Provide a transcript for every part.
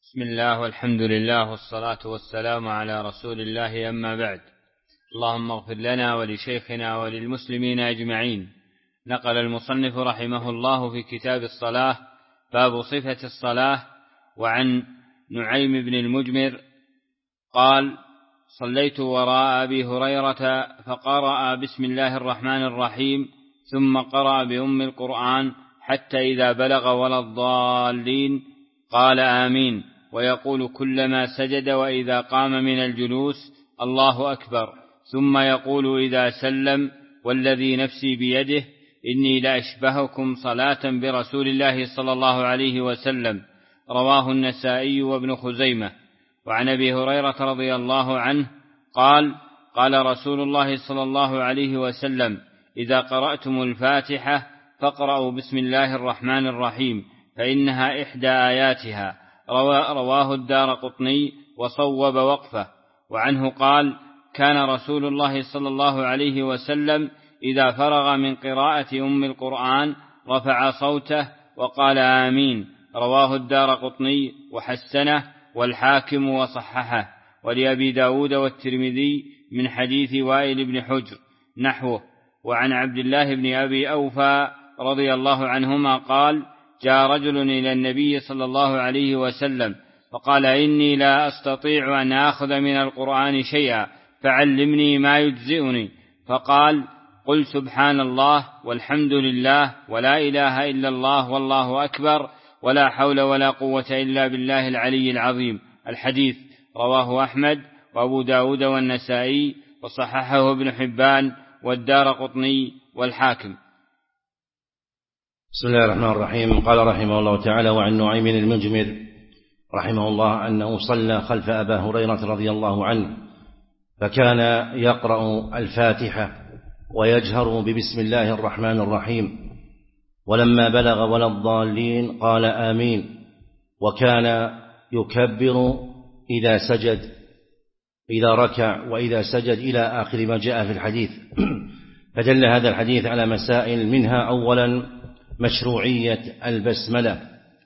بسم الله والحمد لله والصلاة والسلام على رسول الله، أما بعد. اللهم اغفر لنا ولشيخنا وللمسلمين أجمعين. نقل المصنف رحمه الله في كتاب الصلاة باب صفة الصلاة. وعن نعيم بن المجمر قال: صليت وراء أبي هريرة فقرأ بسم الله الرحمن الرحيم ثم قرأ بأم القرآن حتى إذا بلغ ولا الضالين قال آمين، ويقول كلما سجد وإذا قام من الجلوس الله أكبر، ثم يقول إذا سلم والذي نفسي بيده إني لأشبهكم صلاة برسول الله صلى الله عليه وسلم. رواه النسائي وابن خزيمة. وعن أبي هريرة رضي الله عنه قال: قال رسول الله صلى الله عليه وسلم: إذا قرأتم الفاتحة فاقرأوا بسم الله الرحمن الرحيم فإنها إحدى آياتها. رواه الدارقطني وصوب وقفه. وعنه قال: كان رسول الله صلى الله عليه وسلم إذا فرغ من قراءة أم القرآن رفع صوته وقال آمين. رواه الدارقطني وحسنه والحاكم وصححه. ولأبي داود والترمذي من حديث وائل بن حجر نحوه. وعن عبد الله بن أبي أوفى رضي الله عنهما قال: جاء رجل إلى النبي صلى الله عليه وسلم فقال: إني لا أستطيع أن آخذ من القرآن شيئا فعلمني ما يجزئني. فقال: قل سبحان الله والحمد لله ولا إله إلا الله والله أكبر ولا حول ولا قوة إلا بالله العلي العظيم. الحديث رواه أحمد وأبو داود والنسائي وصححه ابن حبان والدارقطني والحاكم. بسم الله الرحمن الرحيم. قال رحمه الله تعالى: وعن نعيم المجمر رحمه الله أنه صلى خلف أبا هريرة رضي الله عنه، فكان يقرأ الفاتحة ويجهر ببسم الله الرحمن الرحيم، ولما بلغ ولا الضالين قال آمين، وكان يكبر إذا سجد، إذا ركع وإذا سجد إلى آخر ما جاء في الحديث. فدل هذا الحديث على مسائل، منها أولا مشروعية البسملة،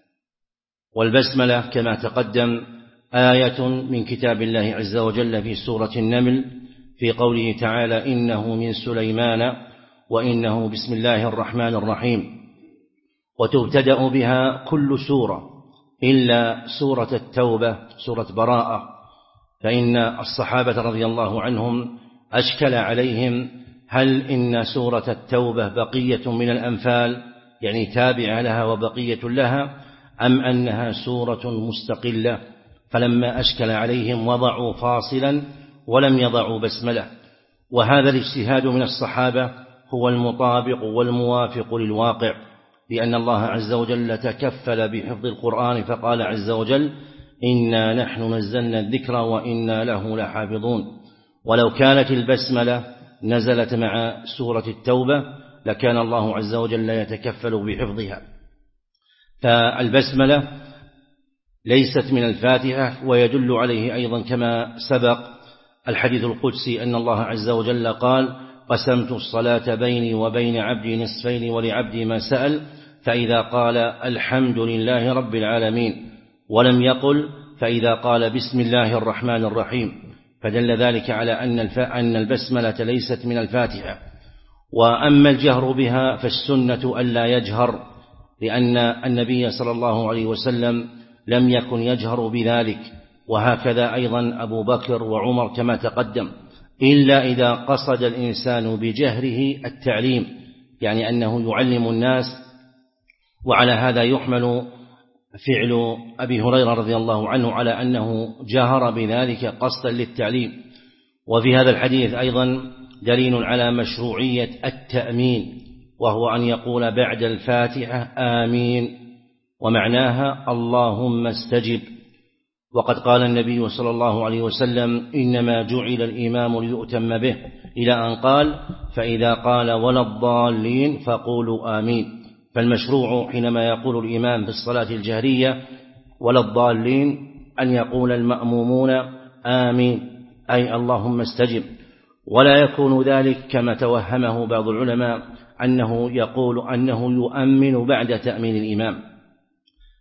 والبسملة كما تقدم آية من كتاب الله عز وجل في سورة النمل في قوله تعالى: إنه من سليمان وإنه بسم الله الرحمن الرحيم. وتبتدأ بها كل سورة إلا سورة التوبة، سورة براءة، فإن الصحابة رضي الله عنهم أشكل عليهم هل إن سورة التوبة بقية من الأنفال، يعني تابعة لها وبقية لها، أم أنها سورة مستقلة؟ فلما أشكل عليهم وضعوا فاصلا ولم يضعوا بسملة. وهذا الاجتهاد من الصحابة هو المطابق والموافق للواقع، لأن الله عز وجل تكفل بحفظ القرآن، فقال عز وجل: إنا نحن نزلنا الذكر وإنا له لحافظون. ولو كانت البسملة نزلت مع سورة التوبة لكان الله عز وجل يتكفل بحفظها. فالبسملة ليست من الفاتحة، ويدل عليه أيضا كما سبق الحديث القدسي أن الله عز وجل قال: قسمت الصلاة بيني وبين عبدي نصفين ولعبدي ما سأل، فإذا قال الحمد لله رب العالمين، ولم يقل فإذا قال بسم الله الرحمن الرحيم، فدل ذلك على أن البسملة ليست من الفاتحة. وأما الجهر بها فالسنة ألا يجهر، لأن النبي صلى الله عليه وسلم لم يكن يجهر بذلك، وهكذا أيضا أبو بكر وعمر كما تقدم، إلا إذا قصد الإنسان بجهره التعليم، يعني أنه يعلم الناس. وعلى هذا يحمل فعل أبي هريرة رضي الله عنه على أنه جهر بذلك قصدا للتعليم. وفي هذا الحديث أيضا دليل على مشروعية التأمين، وهو أن يقول بعد الفاتحة آمين، ومعناها اللهم استجب. وقد قال النبي صلى الله عليه وسلم: إنما جعل الإمام ليؤتم به، إلى أن قال: فإذا قال ولا الضالين فقولوا آمين. فالمشروع حينما يقول الإمام في الصلاة الجهرية ولا الضالين أن يقول المأمومون آمين، أي اللهم استجب. ولا يكون ذلك كما توهمه بعض العلماء أنه يقول أنه يؤمن بعد تأمين الإمام،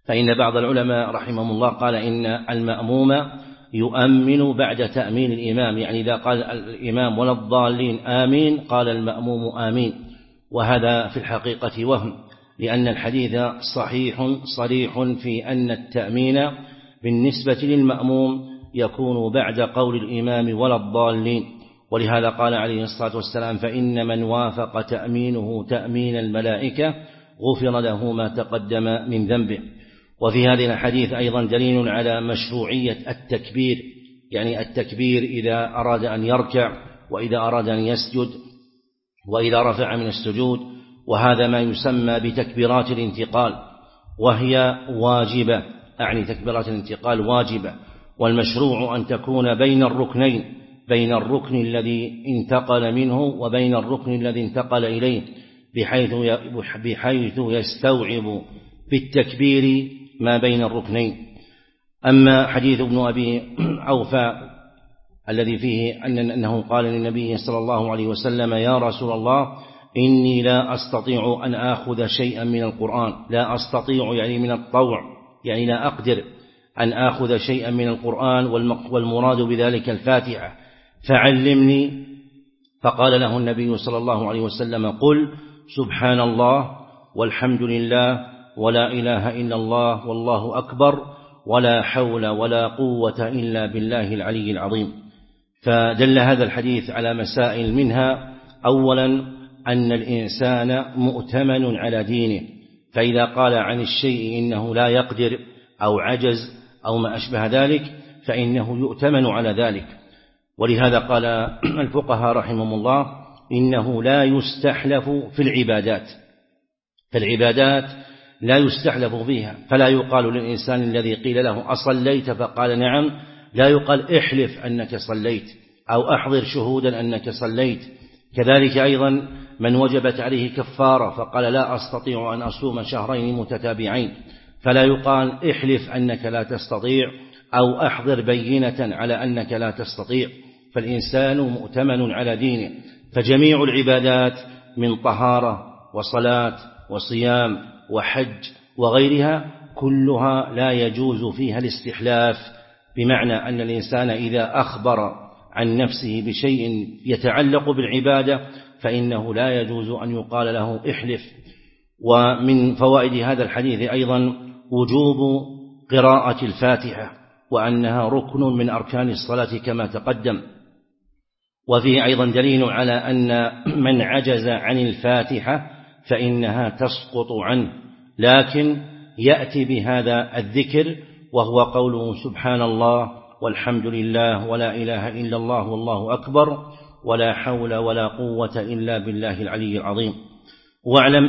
فإن بعض العلماء رحمهم الله قال إن المأموم يؤمن بعد تأمين الإمام، يعني إذا قال الإمام ولا الضالين آمين قال المأموم آمين، وهذا في الحقيقة وهم، لأن الحديث صحيح صريح في أن التأمين بالنسبة للمأموم يكون بعد قول الإمام ولا الضالين، ولهذا قال عليه الصلاة والسلام: فإن من وافق تأمينه تأمين الملائكة غفر له ما تقدم من ذنبه. وفي هذه الحديث أيضا دليل على مشروعية التكبير، يعني التكبير إذا أراد أن يركع، وإذا أراد أن يسجد، وإذا رفع من السجود، وهذا ما يسمى بتكبيرات الانتقال، وهي واجبة، أعني تكبيرات الانتقال واجبة، والمشروع أن تكون بين الركنين، بين الركن الذي انتقل منه وبين الركن الذي انتقل إليه، بحيث يستوعب بالتكبير ما بين الركنين. أما حديث ابن أبي أوفى الذي فيه أنه قال للنبي صلى الله عليه وسلم: يا رسول الله إني لا أستطيع أن آخذ شيئا من القرآن، لا أستطيع يعني من الطوع، يعني لا أقدر أن آخذ شيئا من القرآن، والمراد بذلك الفاتحة، فعلمني. فقال له النبي صلى الله عليه وسلم: قل سبحان الله والحمد لله ولا إله إلا الله والله أكبر ولا حول ولا قوة إلا بالله العلي العظيم. فدل هذا الحديث على مسائل، منها أولا أن الإنسان مؤتمن على دينه، فإذا قال عن الشيء إنه لا يقدر أو عجز أو ما أشبه ذلك فإنه يؤتمن على ذلك. ولهذا قال الفقهاء رحمهم الله: إنه لا يستحلف في العبادات، فالعبادات لا يستحلف فيها، فلا يقال للإنسان الذي قيل له أصليت فقال نعم، لا يقال احلف أنك صليت أو أحضر شهودا أنك صليت. كذلك أيضا من وجبت عليه كفارة فقال لا أستطيع أن أصوم شهرين متتابعين، فلا يقال احلف أنك لا تستطيع أو أحضر بينة على أنك لا تستطيع، فالإنسان مؤتمن على دينه. فجميع العبادات من طهارة وصلاة وصيام وحج وغيرها كلها لا يجوز فيها الاستحلاف، بمعنى أن الإنسان إذا أخبر عن نفسه بشيء يتعلق بالعبادة فإنه لا يجوز أن يقال له احلف. ومن فوائد هذا الحديث أيضا وجوب قراءة الفاتحة، وأنها ركن من أركان الصلاة كما تقدم. وفيه أيضا دليل على أن من عجز عن الفاتحة فإنها تسقط عنه، لكن يأتي بهذا الذكر وهو قوله سبحان الله والحمد لله ولا إله إلا الله والله أكبر ولا حول ولا قوة إلا بالله العلي العظيم. واعلم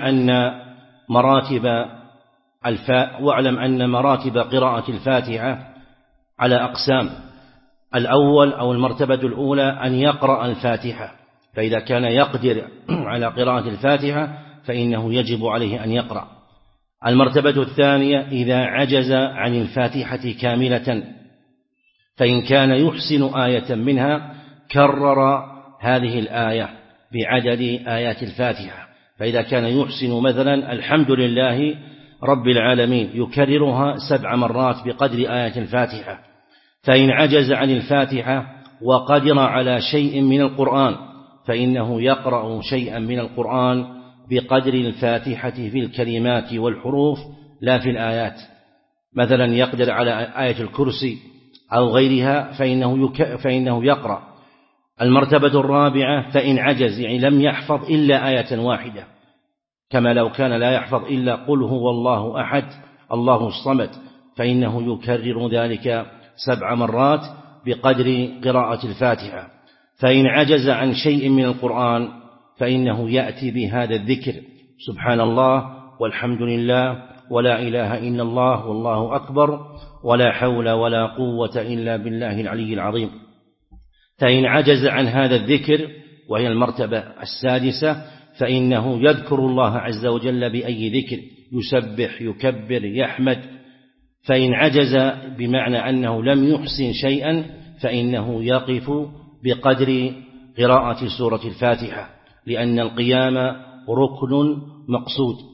أن مراتب قراءة الفاتحة على أقسام. الأول أو المرتبة الأولى أن يقرأ الفاتحة، فإذا كان يقدر على قراءة الفاتحة فإنه يجب عليه أن يقرأ. المرتبة الثانية إذا عجز عن الفاتحة كاملة، فإن كان يحسن آية منها كرر هذه الآية بعدد آيات الفاتحة، فإذا كان يحسن مثلا الحمد لله رب العالمين يكررها 7 مرات بقدر آية الفاتحة. فإن عجز عن الفاتحة وقدر على شيء من القرآن فإنه يقرأ شيئا من القرآن بقدر الفاتحة في الكلمات والحروف لا في الآيات، مثلا يقدر على آية الكرسي أو غيرها فإنه يقرأ. المرتبة الرابعة فإن عجز، يعني لم يحفظ إلا آية واحدة، كما لو كان لا يحفظ إلا قل هو الله أحد الله الصمد، فإنه يكرر ذلك 7 مرات بقدر قراءة الفاتحة. فإن عجز عن شيء من القرآن فإنه يأتي بهذا الذكر سبحان الله والحمد لله ولا إله إلا الله والله أكبر ولا حول ولا قوة إلا بالله العلي العظيم. فإن عجز عن هذا الذكر وهي المرتبة السادسة فإنه يذكر الله عز وجل بأي ذكر، يسبح يكبر يحمد. فإن عجز بمعنى أنه لم يحسن شيئا فإنه يقف بقدر قراءة سورة الفاتحة، لأن القيام ركن مقصود.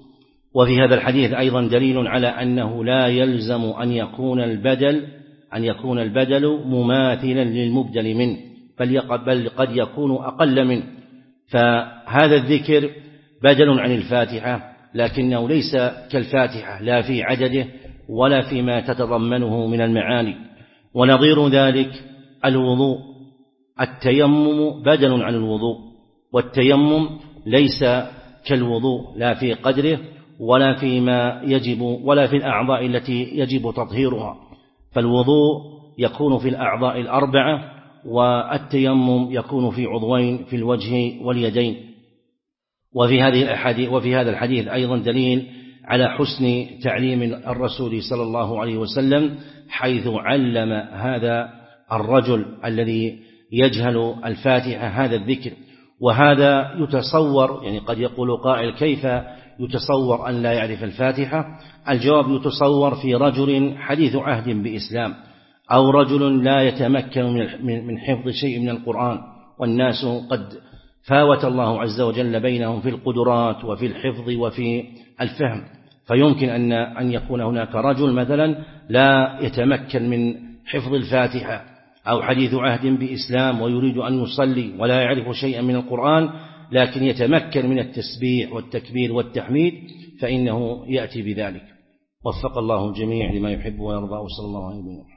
وفي هذا الحديث أيضا دليل على أنه لا يلزم أن يكون البدل مماثلا للمبدل منه، بل قد يكون أقل منه. فهذا الذكر بدل عن الفاتحة، لكنه ليس كالفاتحة لا في عدده ولا فيما تتضمنه من المعاني. ونظير ذلك الوضوء، التيمم بدل عن الوضوء، والتيمم ليس كالوضوء لا في قدره ولا فيما يجب ولا في الأعضاء التي يجب تطهيرها، فالوضوء يكون في الأعضاء الأربعة، والتيمم يكون في عضوين في الوجه واليدين. وفي هذا الحديث أيضا دليل على حسن تعليم الرسول صلى الله عليه وسلم، حيث علم هذا الرجل الذي يجهل الفاتحة هذا الذكر. وهذا يتصور، يعني قد يقول قائل كيف يتصور أن لا يعرف الفاتحة؟ الجواب يتصور في رجل حديث عهد بإسلام، أو رجل لا يتمكن من حفظ شيء من القرآن، والناس قد فاوت الله عز وجل بينهم في القدرات وفي الحفظ وفي الفهم، فيمكن أن يكون هناك رجل مثلا لا يتمكن من حفظ الفاتحة، أو حديث عهد بإسلام ويريد أن يصلي ولا يعرف شيئا من القرآن، لكن يتمكن من التسبيح والتكبير والتحميد، فإنه يأتي بذلك. وفق الله الجميع لما يحب ويرضى، وصلى الله عليه وسلم.